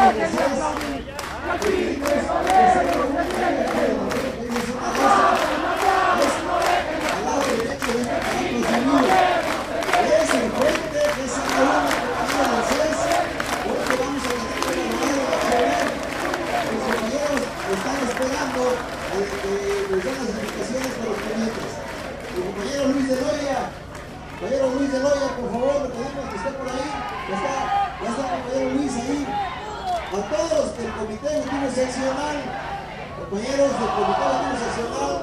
Compañero Luis de Loya, por favor, le pedimos que esté por ahí. Ya está el compañero Luis ahí. A todos del Comité Ejecutivo Seccional, compañeros del Comité Ejecutivo Seccional,